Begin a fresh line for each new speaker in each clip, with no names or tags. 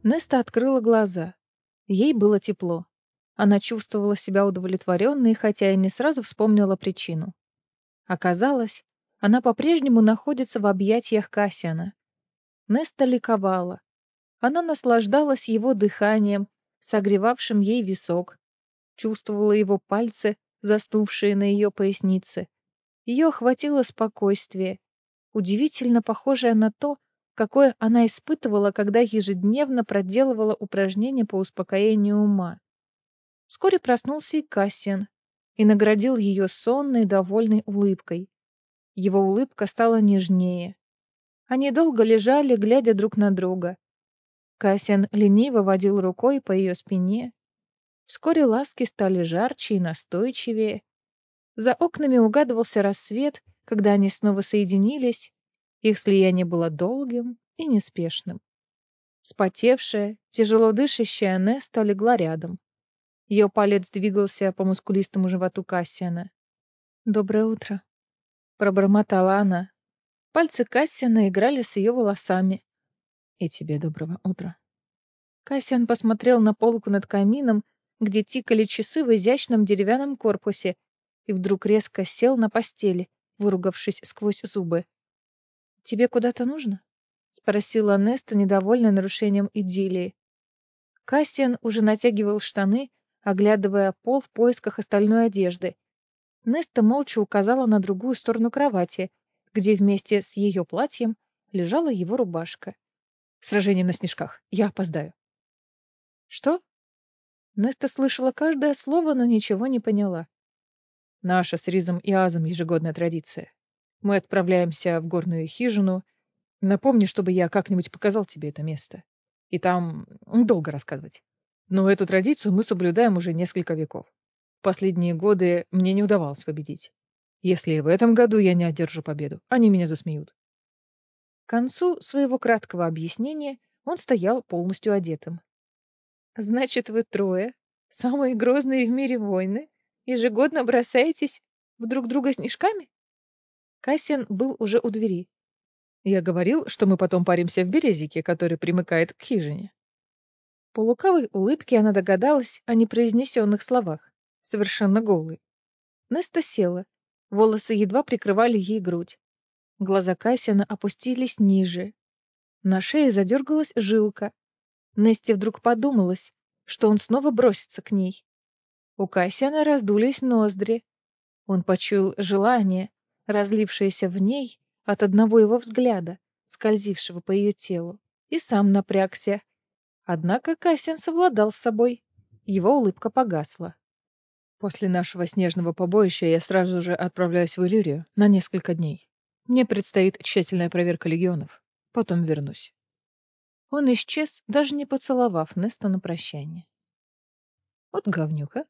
Неста открыла глаза. Ей было тепло. Она чувствовала себя удовлетворенной, хотя и не сразу вспомнила причину. Оказалось, она по-прежнему находится в объятиях Кассиана. Неста ликовала. Она наслаждалась его дыханием, согревавшим ей висок, чувствовала его пальцы, застывшие на ее пояснице. Ее охватило спокойствие, удивительно похожее на то, какое она испытывала, когда ежедневно проделывала упражнения по успокоению ума. Вскоре проснулся и Кассиан и наградил ее сонной, довольной улыбкой. Его улыбка стала нежнее. Они долго лежали, глядя друг на друга. Кассиан лениво водил рукой по ее спине. Вскоре ласки стали жарче и настойчивее. За окнами угадывался рассвет, когда они снова соединились. Их слияние было долгим и неспешным. Вспотевшая, тяжело дышащая Неста легла рядом. Ее палец двигался по мускулистому животу Кассиана. «Доброе утро», — пробормотала она. Пальцы Кассиана играли с ее волосами. «И тебе доброго утра». Кассиан посмотрел на полку над камином, где тикали часы в изящном деревянном корпусе, и вдруг резко сел на постели, выругавшись сквозь зубы. «Тебе куда-то нужно?» — спросила Неста, недовольная нарушением идиллии. Кассиан уже натягивал штаны, оглядывая пол в поисках остальной одежды. Неста молча указала на другую сторону кровати, где вместе с ее платьем лежала его рубашка. «Сражение на снежках. Я опоздаю». «Что?» Неста слышала каждое слово, но ничего не поняла. «Наша с Ризом и Азом ежегодная традиция. Мы отправляемся в горную хижину. Напомни, чтобы я как-нибудь показал тебе это место. И там долго рассказывать. Но эту традицию мы соблюдаем уже несколько веков. В последние годы мне не удавалось победить. Если и в этом году я не одержу победу, они меня засмеют». К концу своего краткого объяснения он стоял полностью одетым. «Значит, вы трое, самые грозные в мире воины, ежегодно бросаетесь в друг друга снежками?» Кассиан был уже у двери. «Я говорил, что мы потом паримся в березике, который примыкает к хижине». По лукавой улыбке она догадалась о непроизнесенных словах, совершенно голой. Неста села, волосы едва прикрывали ей грудь. Глаза Кассиана опустились ниже. На шее задергалась жилка. Несте вдруг подумалось, что он снова бросится к ней. У Кассиана раздулись ноздри. Он почуял желание, разлившееся в ней от одного его взгляда, скользившего по ее телу, и сам напрягся. Однако Кассиан совладал с собой. Его улыбка погасла. «После нашего снежного побоища я сразу же отправляюсь в Иллирию на несколько дней. Мне предстоит тщательная проверка легионов. Потом вернусь». Он исчез, даже не поцеловав Несту на прощание. Вот говнюка.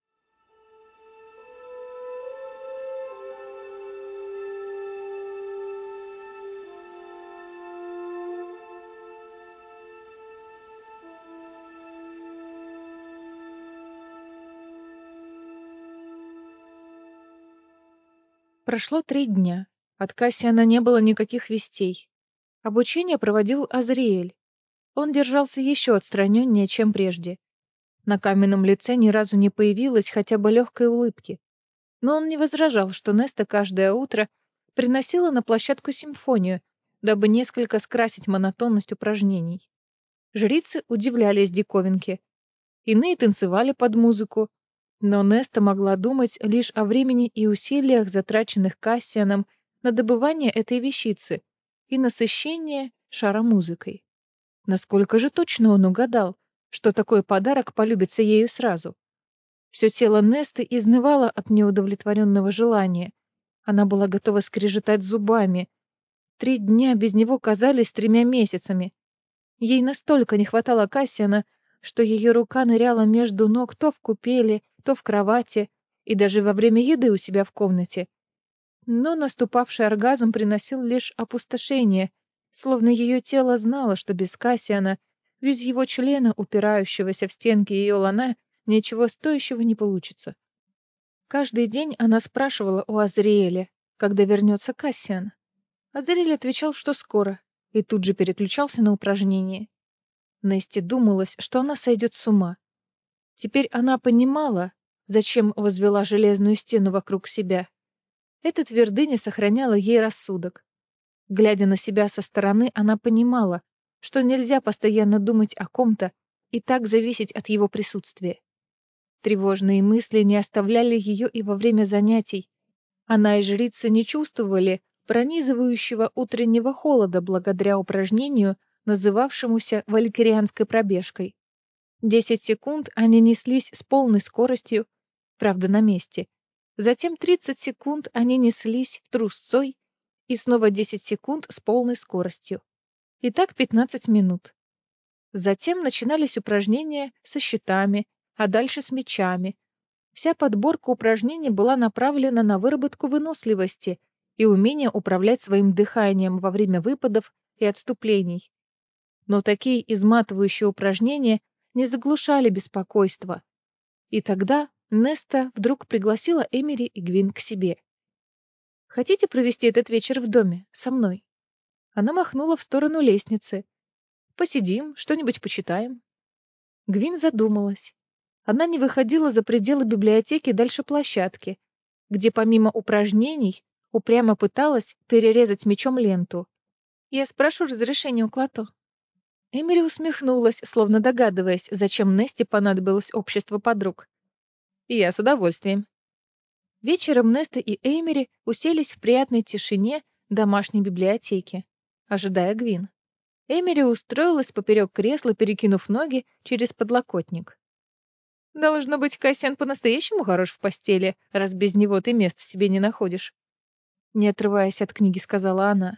Прошло 3 дня. От Кассиана не было никаких вестей. Обучение проводил Азриэль. Он держался еще отстраненнее, чем прежде. На каменном лице ни разу не появилось хотя бы легкой улыбки. Но он не возражал, что Неста каждое утро приносила на площадку симфонию, дабы несколько скрасить монотонность упражнений. Жрицы удивлялись диковинке. Иные танцевали под музыку, но Неста могла думать лишь о времени и усилиях, затраченных Кассианом на добывание этой вещицы и насыщение шара музыкой. Насколько же точно он угадал, что такой подарок полюбится ею сразу? Все тело Несты изнывало от неудовлетворенного желания. Она была готова скрежетать зубами. 3 дня без него казались 3 месяцами. Ей настолько не хватало Кассиана, что ее рука ныряла между ног то в купели, то в кровати, и даже во время еды у себя в комнате. Но наступавший оргазм приносил лишь опустошение, словно ее тело знало, что без Кассиана, без его члена, упирающегося в стенки ее лона, ничего стоящего не получится. Каждый день она спрашивала у Азриэля, когда вернется Кассиан. Азриэль отвечал, что скоро, и тут же переключался на упражнения. Несте думалось, что она сойдет с ума. Теперь она понимала, зачем возвела железную стену вокруг себя. Эта твердыня сохраняла ей рассудок. Глядя на себя со стороны, она понимала, что нельзя постоянно думать о ком-то и так зависеть от его присутствия. Тревожные мысли не оставляли ее и во время занятий. Она и жрица не чувствовали пронизывающего утреннего холода благодаря упражнению, называвшемуся валькирианской пробежкой. 10 секунд они неслись с полной скоростью, правда, на месте. Затем 30 секунд они неслись трусцой, и снова 10 секунд с полной скоростью. И так 15 минут. Затем начинались упражнения со щитами, а дальше с мячами. Вся подборка упражнений была направлена на выработку выносливости и умение управлять своим дыханием во время выпадов и отступлений. Но такие изматывающие упражнения не заглушали беспокойство. И тогда Неста вдруг пригласила Эмери и Гвин к себе. «Хотите провести этот вечер в доме, со мной?» Она махнула в сторону лестницы. «Посидим, что-нибудь почитаем». Гвин задумалась. Она не выходила за пределы библиотеки дальше площадки, где помимо упражнений упрямо пыталась перерезать мечом ленту. «Я спрошу разрешения у Клато». Эмили усмехнулась, словно догадываясь, зачем Несте понадобилось общество подруг. «И я с удовольствием». Вечером Неста и Эмери уселись в приятной тишине домашней библиотеки, ожидая Гвин. Эмери устроилась поперек кресла, перекинув ноги через подлокотник. «Должно быть, Кассиан по-настоящему хорош в постели, раз без него ты места себе не находишь», не отрываясь от книги, сказала она.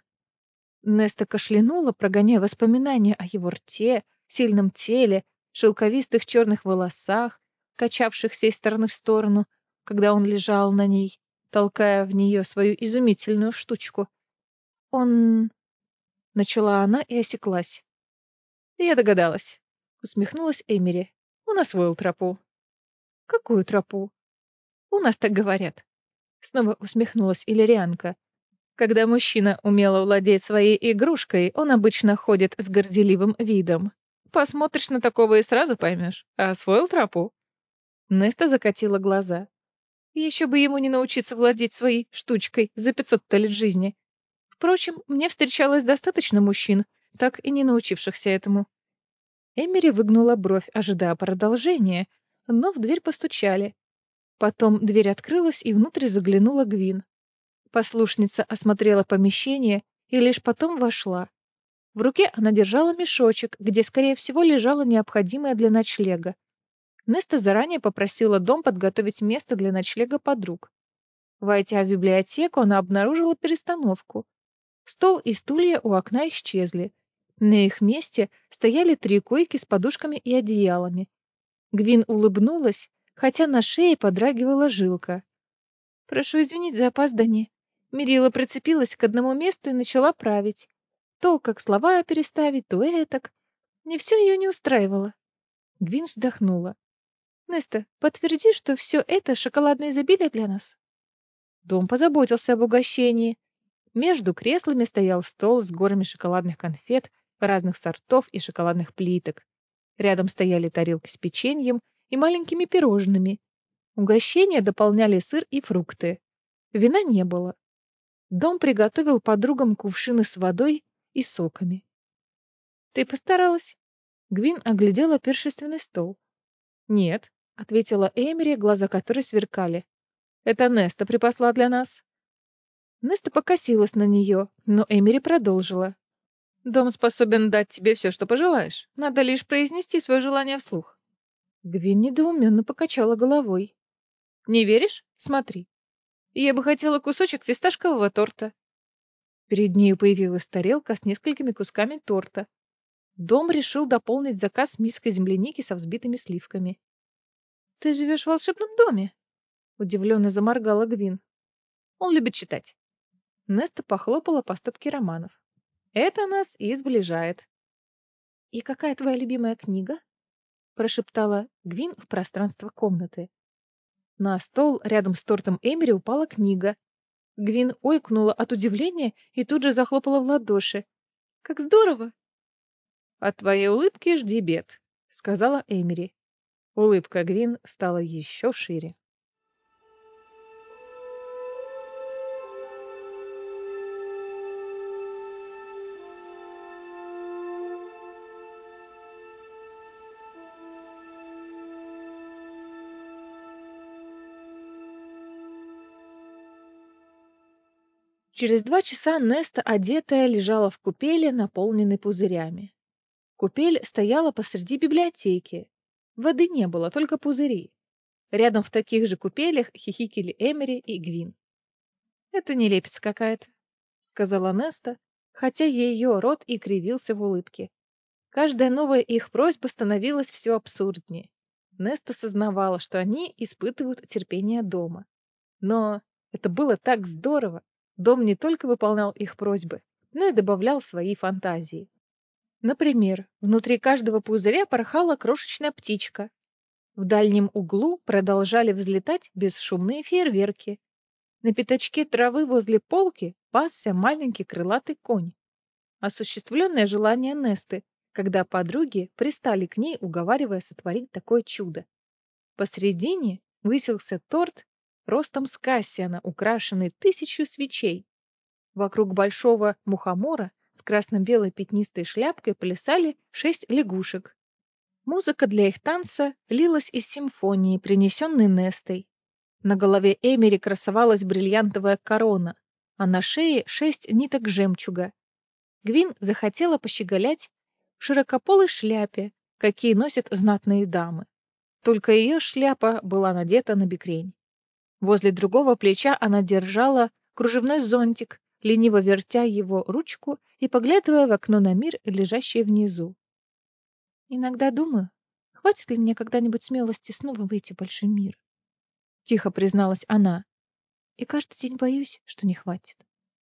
Неста кашлянула, прогоняя воспоминания о его рте, сильном теле, шелковистых черных волосах, качавшихся из стороны в сторону, когда он лежал на ней, толкая в нее свою изумительную штучку. «Он...» — начала она и осеклась. «Я догадалась», — усмехнулась Эмери. «Он освоил тропу». «Какую тропу?» «У нас так говорят», — снова усмехнулась Иллирианка. Когда мужчина умело владеет своей игрушкой, он обычно ходит с горделивым видом. Посмотришь на такого и сразу поймешь. А освоил тропу? Неста закатила глаза. Еще бы ему не научиться владеть своей штучкой за 500 лет жизни. Впрочем, мне встречалось достаточно мужчин, так и не научившихся этому. Эмери выгнула бровь, ожидая продолжения, но в дверь постучали. Потом дверь открылась, и внутрь заглянула Гвин. Послушница осмотрела помещение и лишь потом вошла. В руке она держала мешочек, где, скорее всего, лежало необходимое для ночлега. Неста заранее попросила дом подготовить место для ночлега подруг. Войдя в библиотеку, она обнаружила перестановку. Стол и стулья у окна исчезли. На их месте стояли 3 койки с подушками и одеялами. Гвин улыбнулась, хотя на шее подрагивала жилка. «Прошу извинить за опоздание». Мирила прицепилась к одному месту и начала править. То, как слова переставить, то этак. Не все ее не устраивало. Гвин вздохнула. «Неста, подтверди, что все это шоколадное изобилие для нас». Дом позаботился об угощении. Между креслами стоял стол с горами шоколадных конфет разных сортов и шоколадных плиток. Рядом стояли тарелки с печеньем и маленькими пирожными. Угощения дополняли сыр и фрукты. Вина не было. Дом приготовил подругам кувшины с водой и соками. «Ты постаралась?» Гвин оглядела пиршественный стол. «Нет», — ответила Эмери, глаза которой сверкали. «Это Неста припасла для нас». Неста покосилась на нее, но Эмери продолжила. «Дом способен дать тебе все, что пожелаешь. Надо лишь произнести свое желание вслух». Гвин недоуменно покачала головой. «Не веришь? Смотри. Я бы хотела кусочек фисташкового торта». Перед нею появилась тарелка с несколькими кусками торта. Дом решил дополнить заказ миской земляники со взбитыми сливками. «Ты живешь в волшебном доме?» — удивленно заморгала Гвин. «Он любит читать». Неста похлопала по стопке романов. «Это нас и сближает». «И какая твоя любимая книга?» — прошептала Гвин в пространство комнаты. На стол рядом с тортом Эмери упала книга. Гвин ойкнула от удивления и тут же захлопала в ладоши. «Как здорово!» «От твоей улыбки жди бед», — сказала Эмери. Улыбка Гвин стала еще шире. Через 2 часа Неста, одетая, лежала в купели, наполненной пузырями. Купель стояла посреди библиотеки. Воды не было, только пузыри. Рядом в таких же купелях хихикали Эмери и Гвин. «Это нелепица какая-то», — сказала Неста, хотя ее рот и кривился в улыбке. Каждая новая их просьба становилась все абсурднее. Неста сознавала, что они испытывают терпение дома. Но это было так здорово. Дом не только выполнял их просьбы, но и добавлял свои фантазии. Например, внутри каждого пузыря порхала крошечная птичка. В дальнем углу продолжали взлетать бесшумные фейерверки. На пятачке травы возле полки пасся маленький крылатый конь. Осуществленное желание Несты, когда подруги пристали к ней, уговаривая сотворить такое чудо. Посредине высился торт ростом с Кассиана, украшенный 1000 свечей. Вокруг большого мухомора с красно-белой пятнистой шляпкой плясали 6 лягушек. Музыка для их танца лилась из симфонии, принесенной Нестой. На голове Эмери красовалась бриллиантовая корона, а на шее 6 ниток жемчуга. Гвин захотела пощеголять в широкополой шляпе, какие носят знатные дамы. Только ее шляпа была надета на бекрень. Возле другого плеча она держала кружевной зонтик, лениво вертя его ручку и поглядывая в окно на мир, лежащий внизу. «Иногда думаю, хватит ли мне когда-нибудь смелости снова выйти в большой мир?» — тихо призналась она. «И каждый день боюсь, что не хватит».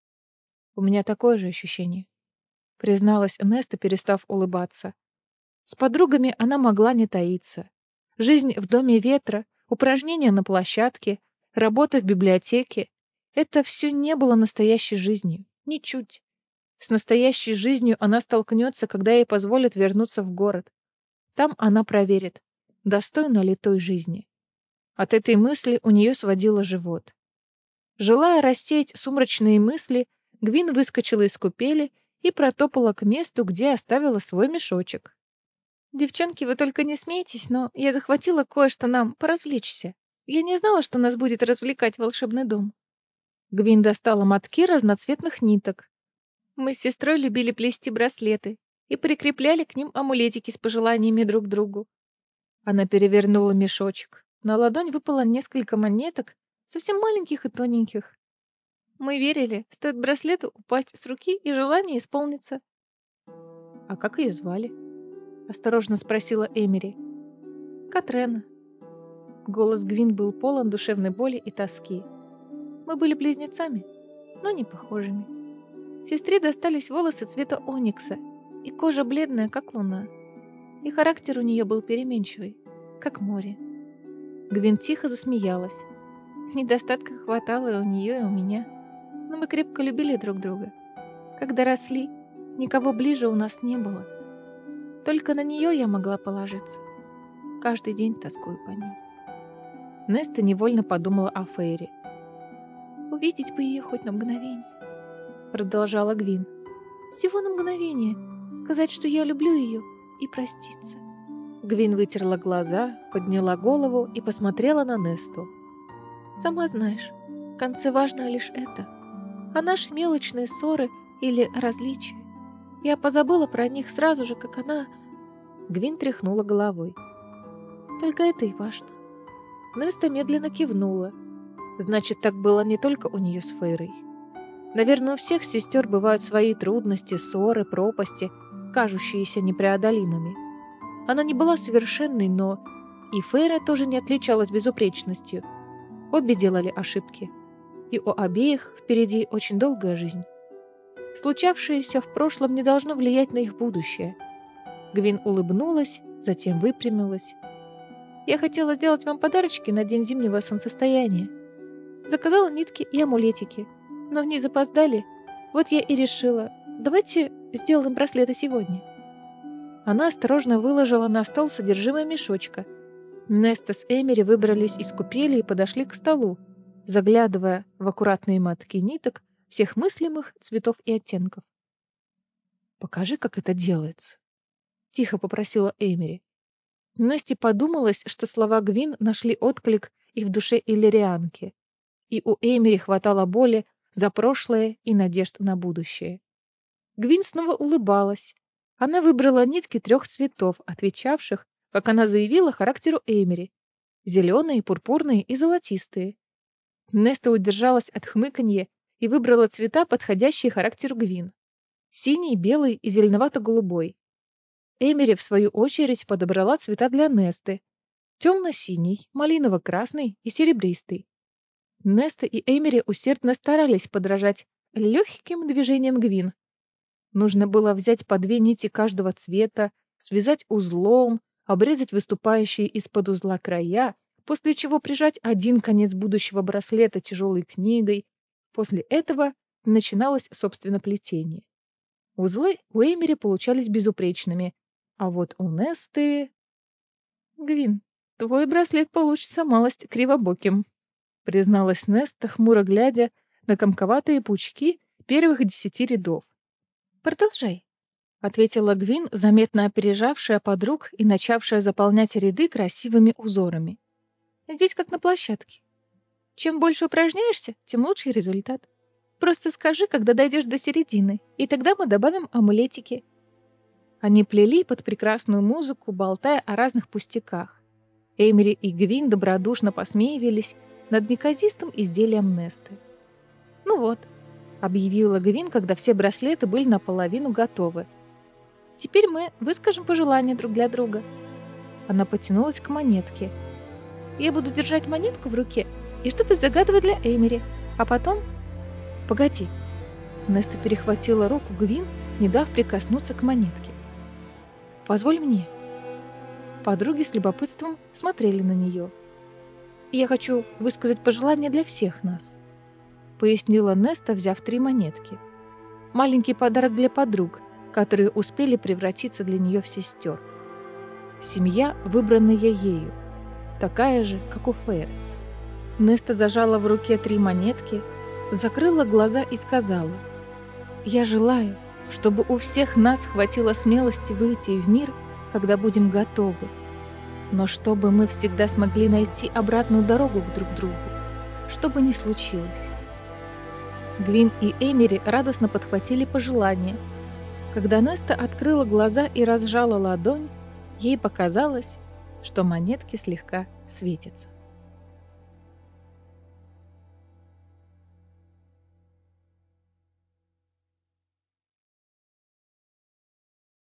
«У меня такое же ощущение», — призналась Неста, перестав улыбаться. С подругами она могла не таиться. Жизнь в доме ветра, упражнения на площадке, работа в библиотеке — это все не было настоящей жизнью. Ничуть. С настоящей жизнью она столкнется, когда ей позволят вернуться в город. Там она проверит, достойна ли той жизни. От этой мысли у нее сводило живот. Желая рассеять сумрачные мысли, Гвин выскочила из купели и протопала к месту, где оставила свой мешочек. «Девчонки, вы только не смейтесь, но я захватила кое-что нам поразвлечься. Я не знала, что нас будет развлекать волшебный дом». Гвин достала мотки разноцветных ниток. Мы с сестрой любили плести браслеты и прикрепляли к ним амулетики с пожеланиями друг другу. Она перевернула мешочек. На ладонь выпало несколько монеток, совсем маленьких и тоненьких. Мы верили, стоит браслету упасть с руки, и желание исполнится. «А как ее звали?» — осторожно спросила Эмери. «Катрена». Голос Гвин был полон душевной боли и тоски. Мы были близнецами, но не похожими. Сестре достались волосы цвета оникса и кожа бледная, как луна. И характер у нее был переменчивый, как море. Гвин тихо засмеялась. Недостатка хватало и у нее, и у меня. Но мы крепко любили друг друга. Когда росли, никого ближе у нас не было. Только на нее я могла положиться. Каждый день тоскую по ней. Неста невольно подумала о Фейре. «Увидеть бы ее хоть на мгновение», — продолжала Гвин. «Всего на мгновение. Сказать, что я люблю ее, и проститься». Гвин вытерла глаза, подняла голову и посмотрела на Несту. «Сама знаешь, в конце важно лишь это. А наши мелочные ссоры или различия. Я позабыла про них сразу же, как она...» Гвин тряхнула головой. «Только это и важно». Неста медленно кивнула. Значит, так было не только у нее с Фейрой. Наверное, у всех сестер бывают свои трудности, ссоры, пропасти, кажущиеся непреодолимыми. Она не была совершенной, но и Фейра тоже не отличалась безупречностью. Обе делали ошибки. И у обеих впереди очень долгая жизнь. Случавшееся в прошлом не должно влиять на их будущее. Гвин улыбнулась, затем выпрямилась. «Я хотела сделать вам подарочки на день зимнего солнцестояния. Заказала нитки и амулетики, но они запоздали. Вот я и решила, давайте сделаем браслеты сегодня». Она осторожно выложила на стол содержимое мешочка. Неста с Эмери выбрались из купели и подошли к столу, заглядывая в аккуратные матки ниток всех мыслимых цветов и оттенков. «Покажи, как это делается», — тихо попросила Эмери. Насте подумалось, что слова Гвин нашли отклик и в душе иллирианки, и у Эмери хватало боли за прошлое и надежд на будущее. Гвин снова улыбалась. Она выбрала нитки 3 цветов, отвечавших, как она заявила, характеру Эмери: зеленые, пурпурные и золотистые. Неста удержалась от хмыканья и выбрала цвета, подходящие характеру Гвин: синий, белый и зеленовато-голубой. Эмери, в свою очередь, подобрала цвета для Несты: темно-синий, малиново-красный и серебристый. Неста и Эмери усердно старались подражать легким движениям Гвин. Нужно было взять по 2 нити каждого цвета, связать узлом, обрезать выступающие из-под узла края, после чего прижать один конец будущего браслета тяжелой книгой. После этого начиналось, собственно, плетение. Узлы у Эмери получались безупречными, а вот у Несты... «Гвин, твой браслет получится малость кривобоким», призналась Неста, хмуро глядя на комковатые пучки первых 10 рядов. «Продолжай», — ответила Гвин, заметно опережавшая подруг и начавшая заполнять ряды красивыми узорами. «Здесь как на площадке. Чем больше упражняешься, тем лучший результат. Просто скажи, когда дойдешь до середины, и тогда мы добавим амулетики». Они плели под прекрасную музыку, болтая о разных пустяках. Эмери и Гвин добродушно посмеивались над неказистым изделием Несты. «Ну вот», — объявила Гвин, когда все браслеты были наполовину готовы. «Теперь мы выскажем пожелания друг для друга». Она потянулась к монетке. «Я буду держать монетку в руке и что-то загадывать для Эмери, а потом...» «Погоди». Неста перехватила руку Гвин, не дав прикоснуться к монетке. «Позволь мне». Подруги с любопытством смотрели на нее. «Я хочу высказать пожелание для всех нас», — пояснила Неста, взяв 3 монетки. «Маленький подарок для подруг, которые успели превратиться для нее в сестер. Семья, выбранная ею, такая же, как у Фейр». Неста зажала в руке 3 монетки, закрыла глаза и сказала: «Я желаю, чтобы у всех нас хватило смелости выйти в мир, когда будем готовы, но чтобы мы всегда смогли найти обратную дорогу к друг другу, что бы ни случилось». Гвин и Эмери радостно подхватили пожелание. Когда Неста открыла глаза и разжала ладонь, ей показалось, что монетки слегка светятся.